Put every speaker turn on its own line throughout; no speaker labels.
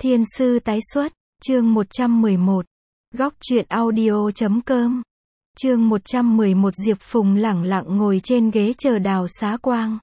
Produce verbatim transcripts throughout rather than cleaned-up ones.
Thiên sư tái xuất, chương một trăm mười một. Góc truyện audio chấm com. Chương một trăm mười một. Diệp Phùng lẳng lặng ngồi trên ghế chờ Đào Xá Quang.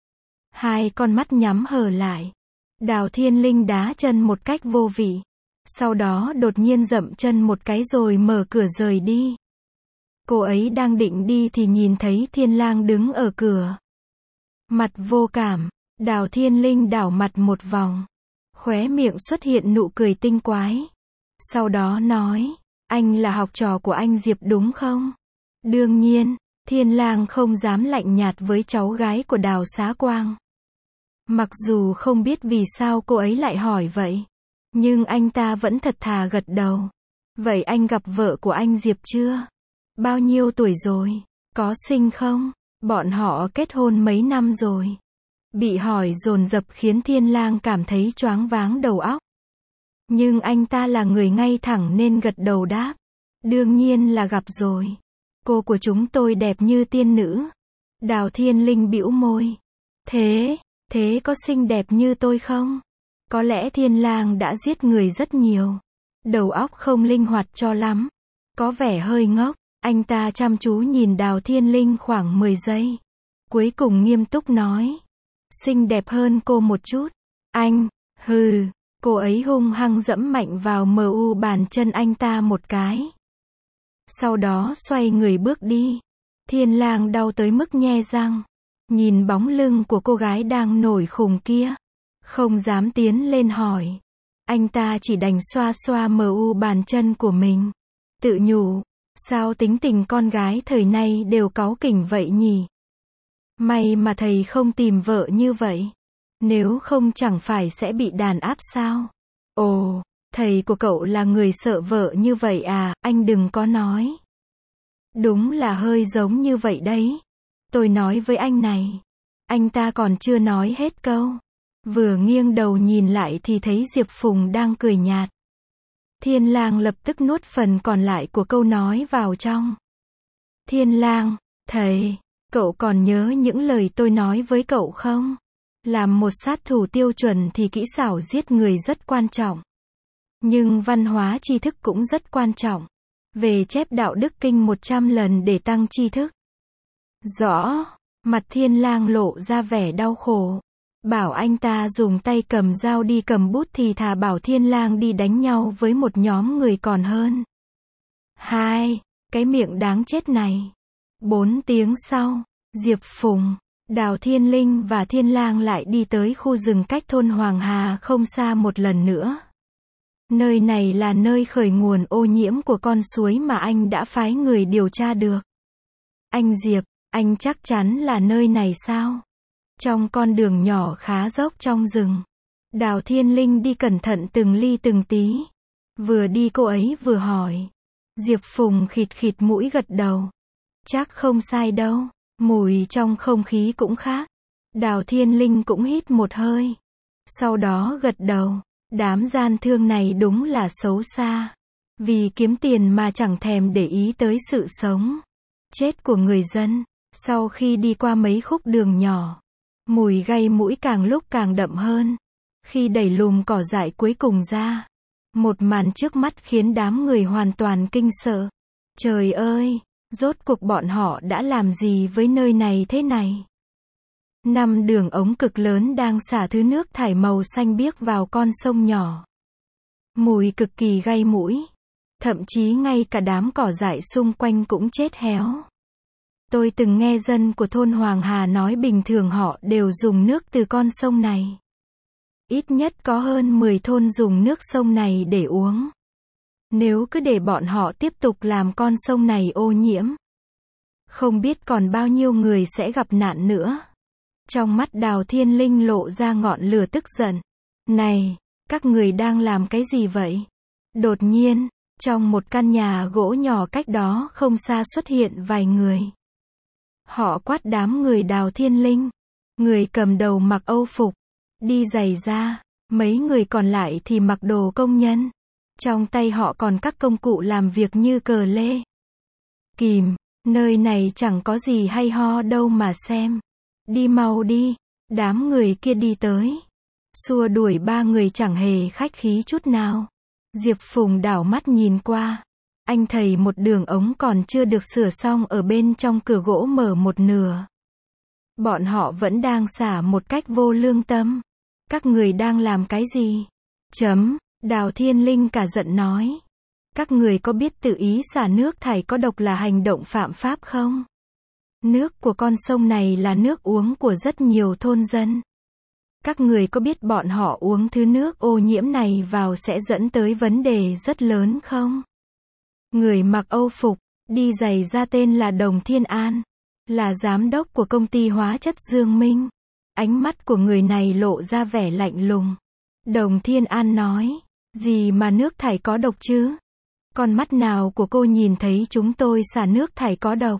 Hai con mắt nhắm hờ lại. Đào Thiên Linh đá chân một cách vô vị. Sau đó đột nhiên dậm chân một cái rồi mở cửa rời đi. Cô ấy đang định đi thì nhìn thấy Thiên Lang đứng ở cửa. Mặt vô cảm, Đào Thiên Linh đảo mặt một vòng. Khóe miệng xuất hiện nụ cười tinh quái. Sau đó nói, anh là học trò của anh Diệp đúng không? Đương nhiên, Thiên Lang không dám lạnh nhạt với cháu gái của Đào Xá Quang. Mặc dù không biết vì sao cô ấy lại hỏi vậy, nhưng anh ta vẫn thật thà gật đầu. Vậy anh gặp vợ của anh Diệp chưa? Bao nhiêu tuổi rồi? Có sinh không? Bọn họ kết hôn mấy năm rồi? Bị hỏi dồn dập khiến Thiên Lang cảm thấy choáng váng đầu óc. Nhưng anh ta là người ngay thẳng nên gật đầu đáp. Đương nhiên là gặp rồi. Cô của chúng tôi đẹp như tiên nữ. Đào Thiên Linh bĩu môi. Thế, thế có xinh đẹp như tôi không? Có lẽ Thiên Lang đã giết người rất nhiều. Đầu óc không linh hoạt cho lắm. Có vẻ hơi ngốc. Anh ta chăm chú nhìn Đào Thiên Linh khoảng mười giây. Cuối cùng nghiêm túc nói. Xinh đẹp hơn cô một chút. Anh, hừ, cô ấy hung hăng dẫm mạnh vào mờ u bàn chân anh ta một cái. Sau đó xoay người bước đi. Thiên Lang đau tới mức nhe răng. Nhìn bóng lưng của cô gái đang nổi khùng kia. Không dám tiến lên hỏi. Anh ta chỉ đành xoa xoa mờ u bàn chân của mình. Tự nhủ, sao tính tình con gái thời nay đều cáu kỉnh vậy nhỉ? May mà thầy không tìm vợ như vậy. Nếu không chẳng phải sẽ bị đàn áp sao? Ồ, thầy của cậu là người sợ vợ như vậy à, anh đừng có nói. Đúng là hơi giống như vậy đấy. Tôi nói với anh này. Anh ta còn chưa nói hết câu. Vừa nghiêng đầu nhìn lại thì thấy Diệp Phùng đang cười nhạt. Thiên Lang lập tức nuốt phần còn lại của câu nói vào trong. Thiên Lang, thầy, cậu còn nhớ những lời tôi nói với cậu không? Làm một sát thủ tiêu chuẩn thì kỹ xảo giết người rất quan trọng. Nhưng văn hóa tri thức cũng rất quan trọng. Về chép đạo đức kinh một trăm lần để tăng tri thức. Rõ, mặt Thiên Lang lộ ra vẻ đau khổ. Bảo anh ta dùng tay cầm dao đi cầm bút thì thà bảo Thiên Lang đi đánh nhau với một nhóm người còn hơn. Hai, cái miệng đáng chết này. Bốn tiếng sau, Diệp Phùng, Đào Thiên Linh và Thiên Lang lại đi tới khu rừng cách thôn Hoàng Hà không xa một lần nữa. Nơi này là nơi khởi nguồn ô nhiễm của con suối mà anh đã phái người điều tra được. Anh Diệp, anh chắc chắn là nơi này sao? Trong con đường nhỏ khá dốc trong rừng, Đào Thiên Linh đi cẩn thận từng ly từng tí. Vừa đi cô ấy vừa hỏi. Diệp Phùng khịt khịt mũi gật đầu. Chắc không sai đâu, mùi trong không khí cũng khác. Đào Thiên Linh cũng hít một hơi. Sau đó gật đầu. Đám gian thương này đúng là xấu xa. Vì kiếm tiền mà chẳng thèm để ý tới sự sống chết của người dân. Sau khi đi qua mấy khúc đường nhỏ, mùi gây mũi càng lúc càng đậm hơn. Khi đẩy lùm cỏ dại cuối cùng ra, một màn trước mắt khiến đám người hoàn toàn kinh sợ. Trời ơi, rốt cuộc bọn họ đã làm gì với nơi này thế này? Năm đường ống cực lớn đang xả thứ nước thải màu xanh biếc vào con sông nhỏ. Mùi cực kỳ gây mũi. Thậm chí ngay cả đám cỏ dại xung quanh cũng chết héo. Tôi từng nghe dân của thôn Hoàng Hà nói bình thường họ đều dùng nước từ con sông này. Ít nhất có hơn mười thôn dùng nước sông này để uống. Nếu cứ để bọn họ tiếp tục làm con sông này ô nhiễm, không biết còn bao nhiêu người sẽ gặp nạn nữa. Trong mắt Đào Thiên Linh lộ ra ngọn lửa tức giận. Này, các người đang làm cái gì vậy? Đột nhiên, trong một căn nhà gỗ nhỏ cách đó không xa xuất hiện vài người. Họ quát đám người Đào Thiên Linh. Người cầm đầu mặc âu phục, đi giày da, mấy người còn lại thì mặc đồ công nhân. Trong tay họ còn các công cụ làm việc như cờ lê, kìm. Nơi này chẳng có gì hay ho đâu mà xem. Đi mau đi. Đám người kia đi tới. Xua đuổi ba người chẳng hề khách khí chút nào. Diệp Phùng đảo mắt nhìn qua. Anh thấy một đường ống còn chưa được sửa xong ở bên trong cửa gỗ mở một nửa. Bọn họ vẫn đang xả một cách vô lương tâm. Các người đang làm cái gì? Chấm, Đào Thiên Linh cả giận nói. Các người có biết tự ý xả nước thải có độc là hành động phạm pháp không? Nước của con sông này là nước uống của rất nhiều thôn dân. Các người có biết bọn họ uống thứ nước ô nhiễm này vào sẽ dẫn tới vấn đề rất lớn không? Người mặc âu phục, đi giày da tên là Đồng Thiên An, là giám đốc của công ty hóa chất Dương Minh. Ánh mắt của người này lộ ra vẻ lạnh lùng. Đồng Thiên An nói, gì mà nước thải có độc chứ? Con mắt nào của cô nhìn thấy chúng tôi xả nước thải có độc?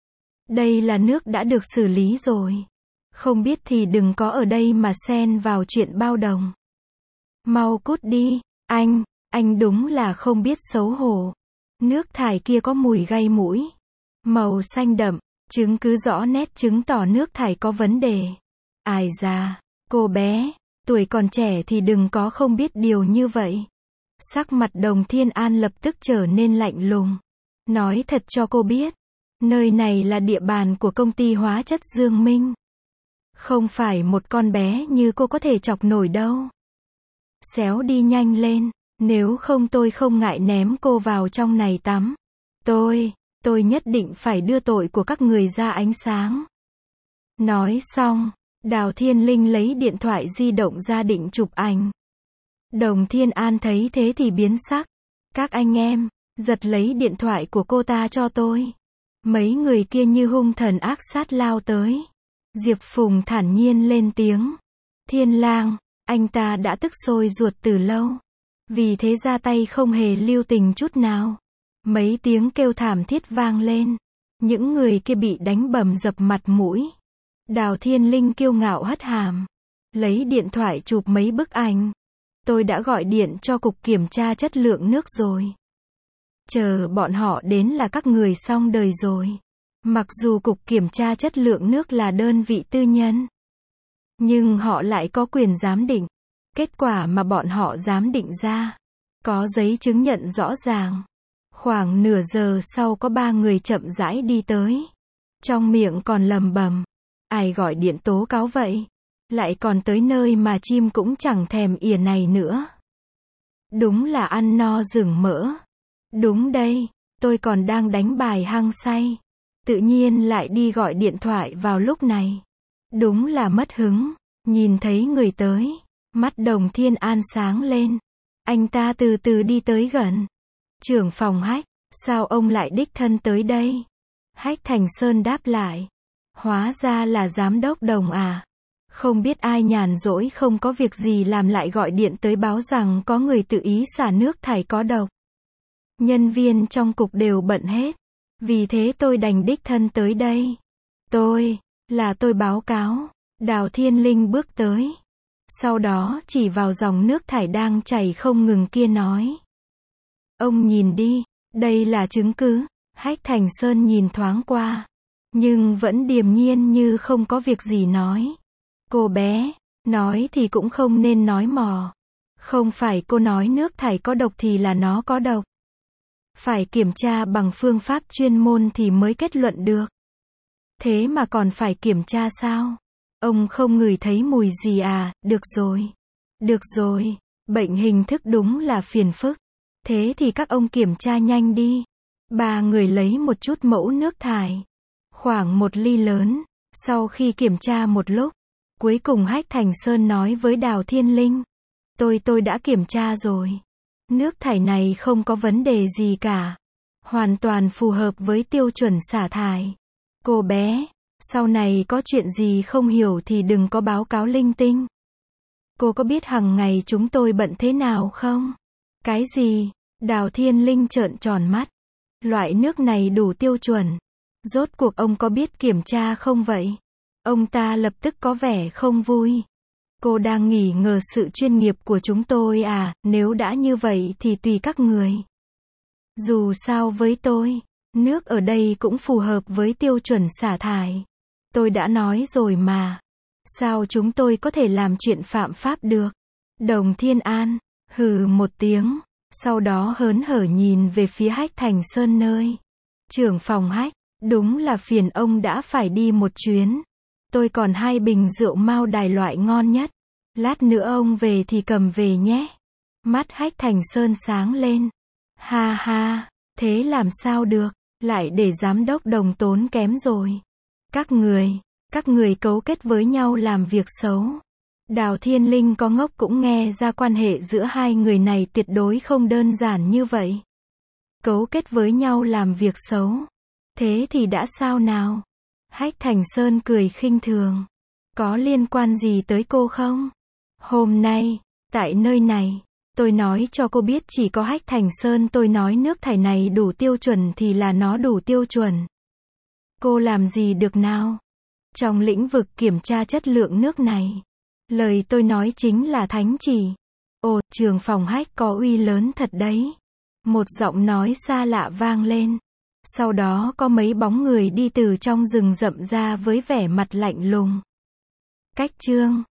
Đây là nước đã được xử lý rồi. Không biết thì đừng có ở đây mà xen vào chuyện bao đồng. Mau cút đi, anh, anh đúng là không biết xấu hổ. Nước thải kia có mùi gây mũi. Màu xanh đậm, chứng cứ rõ nét chứng tỏ nước thải có vấn đề. Ai da, cô bé, tuổi còn trẻ thì đừng có không biết điều như vậy. Sắc mặt Đồng Thiên An lập tức trở nên lạnh lùng. Nói thật cho cô biết, nơi này là địa bàn của công ty hóa chất Dương Minh. Không phải một con bé như cô có thể chọc nổi đâu. Xéo đi nhanh lên, nếu không tôi không ngại ném cô vào trong này tắm. Tôi, tôi nhất định phải đưa tội của các người ra ánh sáng. Nói xong, Đào Thiên Linh lấy điện thoại di động ra định chụp ảnh. Đồng Thiên An thấy thế thì biến sắc. Các anh em, giật lấy điện thoại của cô ta cho tôi. Mấy người kia như hung thần ác sát lao tới. Diệp Phùng thản nhiên lên tiếng. Thiên Lang, anh ta đã tức sôi ruột từ lâu. Vì thế ra tay không hề lưu tình chút nào. Mấy tiếng kêu thảm thiết vang lên. Những người kia bị đánh bầm dập mặt mũi. Đào Thiên Linh kiêu ngạo hất hàm. Lấy điện thoại chụp mấy bức ảnh. Tôi đã gọi điện cho cục kiểm tra chất lượng nước rồi. Chờ bọn họ đến là các người xong đời rồi. Mặc dù cục kiểm tra chất lượng nước là đơn vị tư nhân, nhưng họ lại có quyền giám định. Kết quả mà bọn họ giám định ra, có giấy chứng nhận rõ ràng. Khoảng nửa giờ sau có ba người chậm rãi đi tới. Trong miệng còn lầm bầm. Ai gọi điện tố cáo vậy? Lại còn tới nơi mà chim cũng chẳng thèm ỉa này nữa. Đúng là ăn no rừng mỡ. Đúng đây, tôi còn đang đánh bài hăng say. Tự nhiên lại đi gọi điện thoại vào lúc này. Đúng là mất hứng. Nhìn thấy người tới, mắt Đồng Thiên An sáng lên. Anh ta từ từ đi tới gần. Trưởng phòng Hách, sao ông lại đích thân tới đây? Hách Thành Sơn đáp lại. Hóa ra là giám đốc Đồng à. Không biết ai nhàn rỗi không có việc gì làm lại gọi điện tới báo rằng có người tự ý xả nước thải có độc. Nhân viên trong cục đều bận hết. Vì thế tôi đành đích thân tới đây. Tôi, là tôi báo cáo. Đào Thiên Linh bước tới. Sau đó chỉ vào dòng nước thải đang chảy không ngừng kia nói. Ông nhìn đi, đây là chứng cứ. Hách Thành Sơn nhìn thoáng qua. Nhưng vẫn điềm nhiên như không có việc gì nói. Cô bé, nói thì cũng không nên nói mò. Không phải cô nói nước thải có độc thì là nó có độc. Phải kiểm tra bằng phương pháp chuyên môn thì mới kết luận được. Thế mà còn phải kiểm tra sao? Ông không ngửi thấy mùi gì à? Được rồi. Được rồi. Bệnh hình thức đúng là phiền phức. Thế thì các ông kiểm tra nhanh đi. Ba người lấy một chút mẫu nước thải. Khoảng một ly lớn. Sau khi kiểm tra một lúc, cuối cùng Hách Thành Sơn nói với Đào Thiên Linh. Tôi tôi đã kiểm tra rồi. Nước thải này không có vấn đề gì cả. Hoàn toàn phù hợp với tiêu chuẩn xả thải. Cô bé, sau này có chuyện gì không hiểu thì đừng có báo cáo linh tinh. Cô có biết hàng ngày chúng tôi bận thế nào không? Cái gì? Đào Thiên Linh trợn tròn mắt. Loại nước này đủ tiêu chuẩn. Rốt cuộc ông có biết kiểm tra không vậy? Ông ta lập tức có vẻ không vui. Cô đang nghi ngờ sự chuyên nghiệp của chúng tôi à? Nếu đã như vậy thì tùy các người. Dù sao với tôi, nước ở đây cũng phù hợp với tiêu chuẩn xả thải. Tôi đã nói rồi mà. Sao chúng tôi có thể làm chuyện phạm pháp được? Đồng Thiên An, hừ một tiếng, sau đó hớn hở nhìn về phía Hách Thành Sơn nơi. Trưởng phòng Hách, đúng là phiền ông đã phải đi một chuyến. Tôi còn hai bình rượu Mao Đài loại ngon nhất. Lát nữa ông về thì cầm về nhé. Mắt Hách Thành Sơn sáng lên. Ha ha, thế làm sao được, lại để giám đốc Đồng tốn kém rồi. Các người, các người cấu kết với nhau làm việc xấu. Đào Thiên Linh có ngốc cũng nghe ra quan hệ giữa hai người này tuyệt đối không đơn giản như vậy. Cấu kết với nhau làm việc xấu. Thế thì đã sao nào? Hách Thành Sơn cười khinh thường. Có liên quan gì tới cô không? Hôm nay, tại nơi này, tôi nói cho cô biết chỉ có Hách Thành Sơn tôi nói nước thải này đủ tiêu chuẩn thì là nó đủ tiêu chuẩn. Cô làm gì được nào? Trong lĩnh vực kiểm tra chất lượng nước này, lời tôi nói chính là thánh chỉ. Ồ, trường phòng Hách có uy lớn thật đấy. Một giọng nói xa lạ vang lên. Sau đó có mấy bóng người đi từ trong rừng rậm ra với vẻ mặt lạnh lùng. Cách chương